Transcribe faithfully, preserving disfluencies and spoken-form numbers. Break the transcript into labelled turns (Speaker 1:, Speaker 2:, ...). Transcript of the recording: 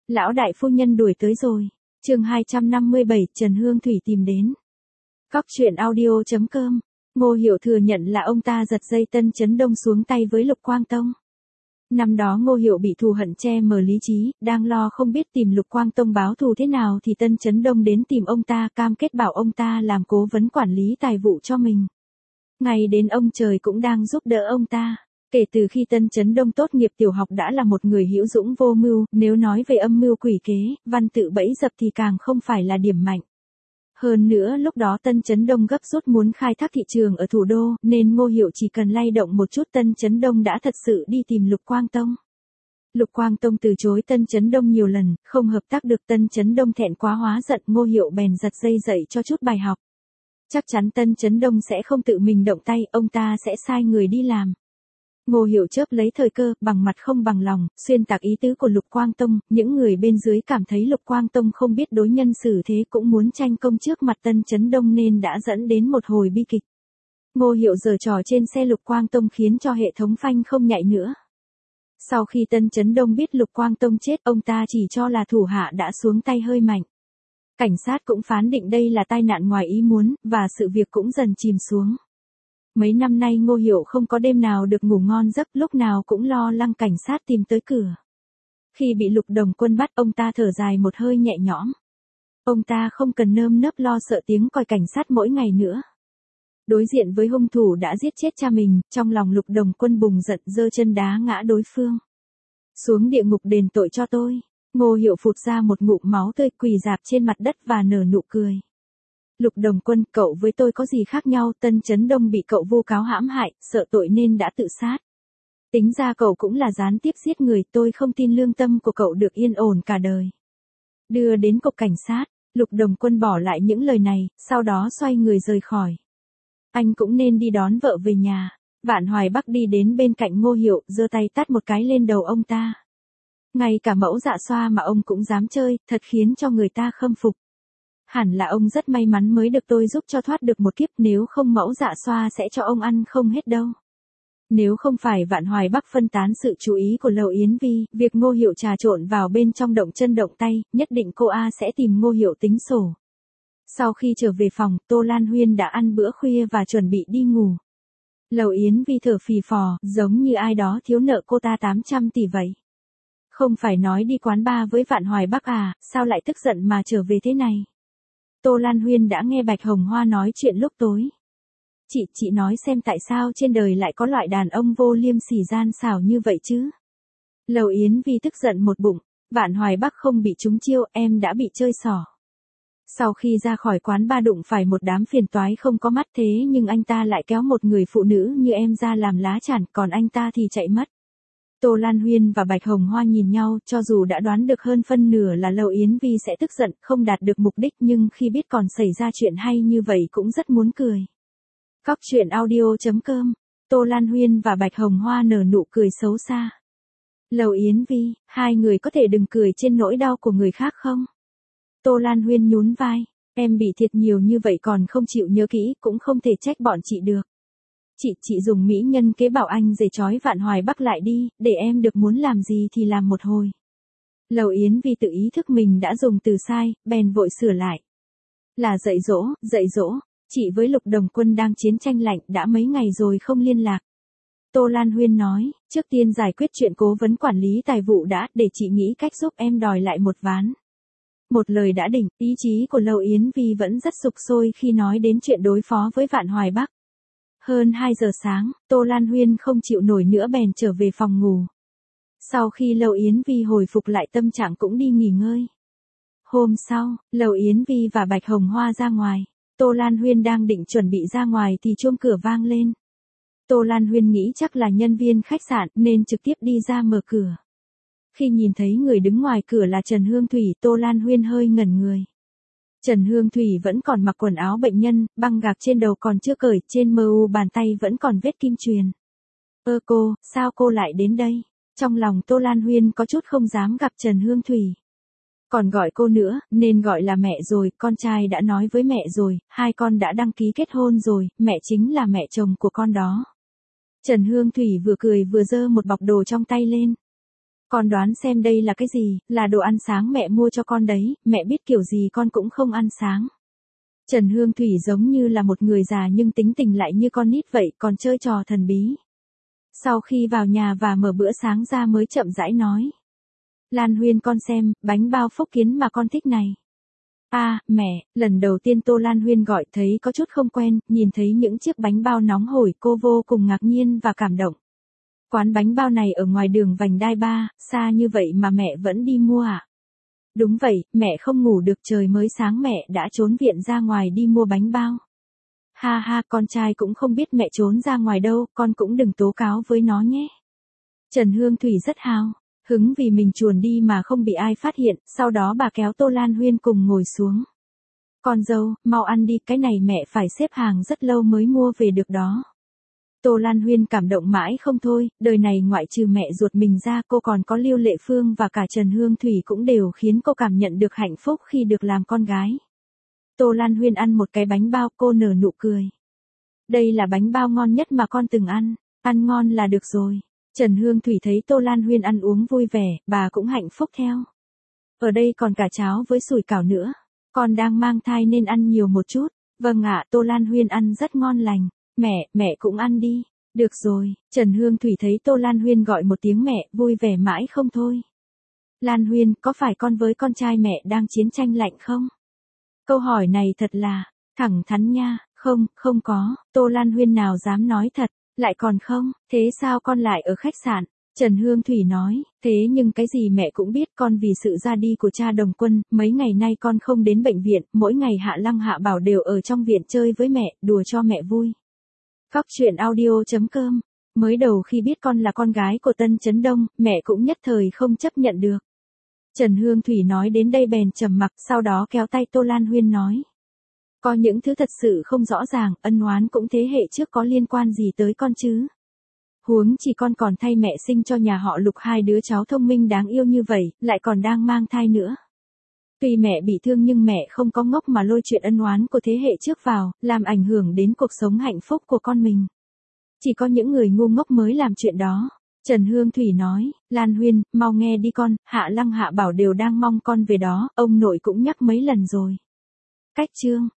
Speaker 1: Lão đại phu nhân đuổi tới rồi. Chương hai trăm năm mươi bảy, Trần Hương Thủy tìm đến. Cóc truyện audio chấm com. Ngô Hiểu thừa nhận là ông ta giật dây Tân Chấn Đông xuống tay với Lục Quang Tông. Năm đó Ngô Hiểu bị thù hận che mờ lý trí, đang lo không biết tìm Lục Quang Tông báo thù thế nào thì Tân Chấn Đông đến tìm ông ta, cam kết bảo ông ta làm cố vấn quản lý tài vụ cho mình. Ngày đến ông trời cũng đang giúp đỡ ông ta. Kể từ khi Tân Chấn Đông tốt nghiệp tiểu học đã là một người hữu dũng vô mưu, nếu nói về âm mưu quỷ kế, văn tự bẫy dập thì càng không phải là điểm mạnh. Hơn nữa lúc đó Tân Chấn Đông gấp rút muốn khai thác thị trường ở thủ đô, nên Ngô Hiểu chỉ cần lay động một chút Tân Chấn Đông đã thật sự đi tìm Lục Quang Tông. Lục Quang Tông từ chối Tân Chấn Đông nhiều lần, không hợp tác được. Tân Chấn Đông thẹn quá hóa giận, Ngô Hiểu bèn giật dây dạy cho chút bài học. Chắc chắn Tân Chấn Đông sẽ không tự mình động tay, ông ta sẽ sai người đi làm. Ngô Hiểu chớp lấy thời cơ, bằng mặt không bằng lòng, xuyên tạc ý tứ của Lục Quang Tông, những người bên dưới cảm thấy Lục Quang Tông không biết đối nhân xử thế cũng muốn tranh công trước mặt Tân Chấn Đông nên đã dẫn đến một hồi bi kịch. Ngô Hiểu giở trò trên xe Lục Quang Tông khiến cho hệ thống phanh không nhạy nữa. Sau khi Tân Chấn Đông biết Lục Quang Tông chết, ông ta chỉ cho là thủ hạ đã xuống tay hơi mạnh. Cảnh sát cũng phán định đây là tai nạn ngoài ý muốn, và sự việc cũng dần chìm xuống. Mấy năm nay Ngô Hiểu không có đêm nào được ngủ ngon giấc, lúc nào cũng lo lắng cảnh sát tìm tới cửa. Khi bị Lục Đồng Quân bắt, ông ta thở dài một hơi nhẹ nhõm. Ông ta không cần nơm nớp lo sợ tiếng còi cảnh sát mỗi ngày nữa. Đối diện với hung thủ đã giết chết cha mình, trong lòng Lục Đồng Quân bùng giận, giơ chân đá ngã đối phương. Xuống địa ngục đền tội cho tôi. Ngô Hiểu phụt ra một ngụm máu tươi, quỳ rạp trên mặt đất và nở nụ cười. Lục Đồng Quân, cậu với tôi có gì khác nhau? Tân Chấn Đông bị cậu vu cáo hãm hại, sợ tội nên đã tự sát. Tính ra cậu cũng là gián tiếp giết người, tôi không tin lương tâm của cậu được yên ổn cả đời. Đưa đến cục cảnh sát, Lục Đồng Quân bỏ lại những lời này, sau đó xoay người rời khỏi. Anh cũng nên đi đón vợ về nhà. Vạn Hoài Bắc đi đến bên cạnh Ngô Hiểu, giơ tay tát một cái lên đầu ông ta. Ngay cả mẫu Dạ Xoa mà ông cũng dám chơi, thật khiến cho người ta khâm phục. Hẳn là ông rất may mắn mới được tôi giúp cho thoát được một kiếp, nếu không mẫu Dạ Xoa sẽ cho ông ăn không hết đâu. Nếu không phải Vạn Hoài Bắc phân tán sự chú ý của Lầu Yến Vi, việc Ngô Hiểu trà trộn vào bên trong động chân động tay, nhất định cô A sẽ tìm Ngô Hiểu tính sổ. Sau khi trở về phòng, Tô Lan Huyên đã ăn bữa khuya và chuẩn bị đi ngủ. Lầu Yến Vi thở phì phò, giống như ai đó thiếu nợ cô ta tám trăm tỷ vậy. Không phải nói đi quán bar với Vạn Hoài Bắc à, sao lại tức giận mà trở về thế này? Tô Lan Huyên đã nghe Bạch Hồng Hoa nói chuyện lúc tối. Chị, chị nói xem tại sao trên đời lại có loại đàn ông vô liêm sỉ gian xảo như vậy chứ? Lầu Yến Vi tức giận một bụng, Vạn Hoài Bắc không bị trúng chiêu, em đã bị chơi xỏ. Sau khi ra khỏi quán ba đụng phải một đám phiền toái không có mắt, thế nhưng anh ta lại kéo một người phụ nữ như em ra làm lá chắn, còn anh ta thì chạy mất. Tô Lan Huyên và Bạch Hồng Hoa nhìn nhau, cho dù đã đoán được hơn phân nửa là Lầu Yến Vi sẽ tức giận, không đạt được mục đích, nhưng khi biết còn xảy ra chuyện hay như vậy cũng rất muốn cười. Cóc truyện audio chấm com. Tô Lan Huyên và Bạch Hồng Hoa nở nụ cười xấu xa. Lầu Yến Vi, hai người có thể đừng cười trên nỗi đau của người khác không? Tô Lan Huyên nhún vai, em bị thiệt nhiều như vậy còn không chịu nhớ kỹ, cũng không thể trách bọn chị được. Chị, chị dùng mỹ nhân kế bảo anh giày trói Vạn Hoài Bắc lại đi, để em được muốn làm gì thì làm một hồi. Lầu Yến Vi tự ý thức mình đã dùng từ sai, bèn vội sửa lại. Là dạy dỗ, dạy dỗ, chị với Lục Đồng Quân đang chiến tranh lạnh, đã mấy ngày rồi không liên lạc. Tô Lan Huyên nói, trước tiên giải quyết chuyện cố vấn quản lý tài vụ đã, để chị nghĩ cách giúp em đòi lại một ván. Một lời đã định, ý chí của Lầu Yến Vi vẫn rất sục sôi khi nói đến chuyện đối phó với Vạn Hoài Bắc. Hơn hai giờ sáng, Tô Lan Huyên không chịu nổi nữa bèn trở về phòng ngủ. Sau khi Lầu Yến Vi hồi phục lại tâm trạng cũng đi nghỉ ngơi. Hôm sau, Lầu Yến Vi và Bạch Hồng Hoa ra ngoài. Tô Lan Huyên đang định chuẩn bị ra ngoài thì chuông cửa vang lên. Tô Lan Huyên nghĩ chắc là nhân viên khách sạn nên trực tiếp đi ra mở cửa. Khi nhìn thấy người đứng ngoài cửa là Trần Hương Thủy, Tô Lan Huyên hơi ngẩn người. Trần Hương Thủy vẫn còn mặc quần áo bệnh nhân, băng gạc trên đầu còn chưa cởi, trên mờ u bàn tay vẫn còn vết kim chuyền. Ơ cô, sao cô lại đến đây? Trong lòng Tô Lan Huyên có chút không dám gặp Trần Hương Thủy. Còn gọi cô nữa, nên gọi là mẹ rồi, con trai đã nói với mẹ rồi, hai con đã đăng ký kết hôn rồi, mẹ chính là mẹ chồng của con đó. Trần Hương Thủy vừa cười vừa giơ một bọc đồ trong tay lên. Con đoán xem đây là cái gì, là đồ ăn sáng mẹ mua cho con đấy, mẹ biết kiểu gì con cũng không ăn sáng. Trần Hương Thủy giống như là một người già nhưng tính tình lại như con nít vậy, còn chơi trò thần bí. Sau khi vào nhà và mở bữa sáng ra mới chậm rãi nói. Lan Huyên con xem, bánh bao phúc kiến mà con thích này. À, mẹ, lần đầu tiên Tô Lan Huyên gọi thấy có chút không quen, nhìn thấy những chiếc bánh bao nóng hổi cô vô cùng ngạc nhiên và cảm động. Quán bánh bao này ở ngoài đường vành đai ba, xa như vậy mà mẹ vẫn đi mua à? Đúng vậy, mẹ không ngủ được, trời mới sáng mẹ đã trốn viện ra ngoài đi mua bánh bao. Ha ha, con trai cũng không biết mẹ trốn ra ngoài đâu, con cũng đừng tố cáo với nó nhé. Trần Hương Thủy rất hào hứng vì mình chuồn đi mà không bị ai phát hiện, sau đó bà kéo Tô Lan Huyên cùng ngồi xuống. Con dâu, mau ăn đi, cái này mẹ phải xếp hàng rất lâu mới mua về được đó. Tô Lan Huyên cảm động mãi không thôi, đời này ngoại trừ mẹ ruột mình ra cô còn có Lưu Lệ Phương và cả Trần Hương Thủy cũng đều khiến cô cảm nhận được hạnh phúc khi được làm con gái. Tô Lan Huyên ăn một cái bánh bao, cô nở nụ cười. Đây là bánh bao ngon nhất mà con từng ăn, ăn ngon là được rồi. Trần Hương Thủy thấy Tô Lan Huyên ăn uống vui vẻ, bà cũng hạnh phúc theo. Ở đây còn cả cháo với sủi cảo nữa, con đang mang thai nên ăn nhiều một chút. Vâng ạ, Tô Lan Huyên ăn rất ngon lành. Mẹ, mẹ cũng ăn đi. Được rồi, Trần Hương Thủy thấy Tô Lan Huyên gọi một tiếng mẹ, vui vẻ mãi không thôi. Lan Huyên, có phải con với con trai mẹ đang chiến tranh lạnh không? Câu hỏi này thật là thẳng thắn nha. Không, không có, Tô Lan Huyên nào dám nói thật, lại còn không, thế sao con lại ở khách sạn? Trần Hương Thủy nói, thế nhưng cái gì mẹ cũng biết, con vì sự ra đi của cha Đồng Quân, mấy ngày nay con không đến bệnh viện, mỗi ngày Hạ Lăng Hạ Bảo đều ở trong viện chơi với mẹ, đùa cho mẹ vui. Cóc truyện audio chấm com. Mới đầu khi biết con là con gái của Tân Chấn Đông, mẹ cũng nhất thời không chấp nhận được. Trần Hương Thủy nói đến đây bèn trầm mặc, sau đó kéo tay Tô Lan Huyên nói. Có những thứ thật sự không rõ ràng, ân oán cũng thế hệ trước có liên quan gì tới con chứ. Huống chỉ con còn thay mẹ sinh cho nhà họ Lục hai đứa cháu thông minh đáng yêu như vậy, lại còn đang mang thai nữa. Tuy mẹ bị thương nhưng mẹ không có ngốc mà lôi chuyện ân oán của thế hệ trước vào, làm ảnh hưởng đến cuộc sống hạnh phúc của con mình. Chỉ có những người ngu ngốc mới làm chuyện đó. Trần Hương Thủy nói, Lan Huyên, mau nghe đi con, Hạ Lăng Hạ Bảo đều đang mong con về đó, ông nội cũng nhắc mấy lần rồi. Cách chương